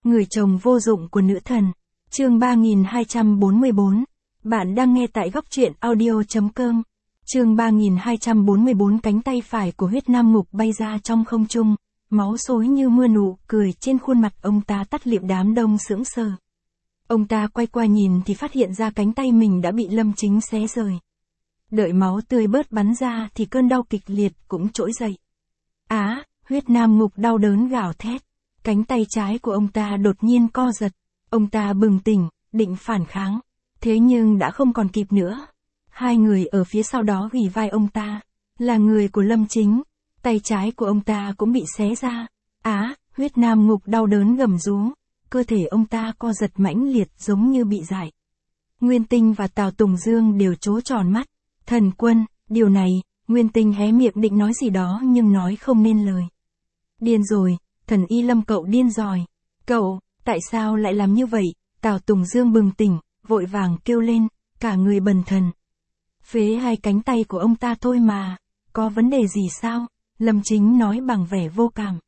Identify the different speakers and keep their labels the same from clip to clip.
Speaker 1: Người chồng vô dụng của nữ thần. Chương 3244. Bạn đang nghe tại góc truyện audio.com. Chương 3244. Cánh tay phải của huyết nam ngục bay ra trong không trung, máu xối như mưa, nụ cười trên khuôn mặt ông ta tắt lịm. Đám đông sững sờ. Ông ta quay qua nhìn thì phát hiện ra cánh tay mình đã bị Lâm Chính xé rời. Đợi máu tươi bớt bắn ra thì cơn đau kịch liệt cũng trỗi dậy. Huyết nam ngục đau đớn gào thét. Cánh tay trái của ông ta đột nhiên co giật. Ông ta bừng tỉnh, định phản kháng. Thế nhưng đã không còn kịp nữa. Hai người ở phía sau đó ghì vai ông ta. Là người của Lâm Chính. Tay trái của ông ta cũng bị xé ra. Huyết nam ngục đau đớn gầm rú. Cơ thể ông ta co giật mãnh liệt giống như bị dại. Nguyên Tinh và Tào Tùng Dương đều trố tròn mắt. Thần Quân, điều này, Nguyên Tinh hé miệng định nói gì đó nhưng nói không nên lời. Điên rồi, Thần Y Lâm cậu điên rồi. Cậu, tại sao lại làm như vậy? Tào Tùng Dương bừng tỉnh, vội vàng kêu lên, cả người bần thần. Phế hai cánh tay của ông ta thôi mà, có vấn đề gì sao? Lâm Chính nói bằng vẻ vô cảm.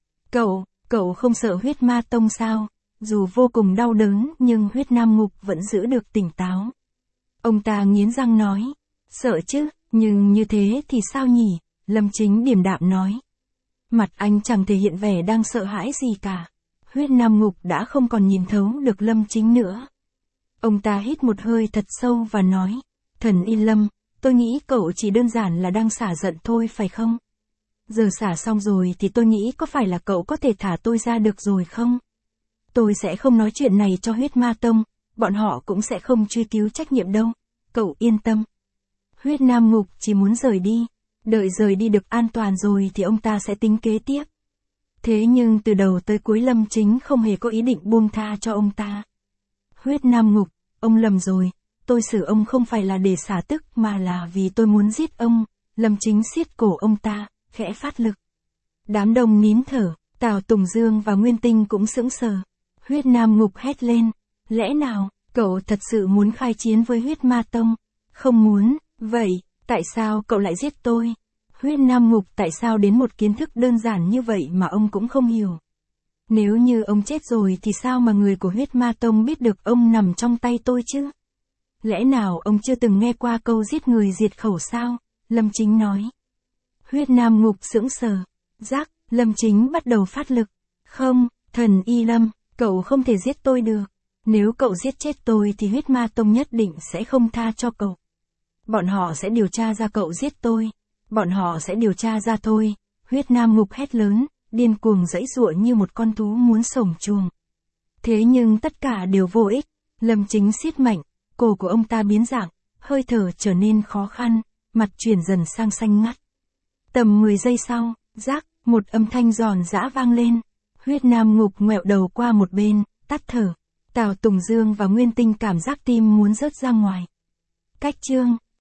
Speaker 1: Cậu không sợ huyết ma tông sao? Dù vô cùng đau đớn nhưng huyết nam ngục vẫn giữ được tỉnh táo. Ông ta nghiến răng nói, sợ chứ, nhưng như thế thì sao nhỉ? Lâm Chính điềm đạm nói. Mặt anh chẳng thể hiện vẻ đang sợ hãi gì cả. Huyết nam ngục đã không còn nhìn thấu được Lâm Chính nữa. Ông ta hít một hơi thật sâu và nói, Thần Y Lâm, tôi nghĩ cậu chỉ đơn giản là đang xả giận thôi phải không? Giờ xả xong rồi thì tôi nghĩ có phải là cậu có thể thả tôi ra được rồi không? Tôi sẽ không nói chuyện này cho huyết ma tông, bọn họ cũng sẽ không truy cứu trách nhiệm đâu, cậu yên tâm. Huyết nam ngục chỉ muốn rời đi, đợi rời đi được an toàn rồi thì ông ta sẽ tính kế tiếp. Thế nhưng từ đầu tới cuối Lâm Chính không hề có ý định buông tha cho ông ta. Huyết nam ngục, ông lầm rồi, tôi xử ông không phải là để xả tức mà là vì tôi muốn giết ông. Lâm Chính siết cổ ông ta, khẽ phát lực. Đám đông nín thở, Tào Tùng Dương và Nguyên Tinh cũng sững sờ. Huyết nam ngục hét lên, lẽ nào, cậu thật sự muốn khai chiến với huyết ma tông? Không muốn, vậy, tại sao cậu lại giết tôi? Huyết nam ngục tại sao đến một kiến thức đơn giản như vậy mà ông cũng không hiểu? Nếu như ông chết rồi thì sao mà người của huyết ma tông biết được ông nằm trong tay tôi chứ? Lẽ nào ông chưa từng nghe qua câu giết người diệt khẩu sao? Lâm Chính nói. Huyết nam ngục sững sờ. Lâm Chính bắt đầu phát lực. Không, Thần Y Lâm, cậu không thể giết tôi được. Nếu cậu giết chết tôi thì huyết ma tông nhất định sẽ không tha cho cậu. Bọn họ sẽ điều tra ra cậu giết tôi. Bọn họ sẽ điều tra ra thôi. Huyết nam ngục hét lớn, điên cuồng giãy giụa như một con thú muốn xổng chuồng. Thế nhưng tất cả đều vô ích. Lâm Chính siết mạnh, cổ của ông ta biến dạng, hơi thở trở nên khó khăn, mặt chuyển dần sang xanh ngắt. Tầm 10 giây sau, một âm thanh giòn giã vang lên. Huyết nam ngục ngoẹo đầu qua một bên, tắt thở. Tào Tùng Dương và Nguyên Tinh cảm giác tim muốn rớt ra ngoài. Cách chương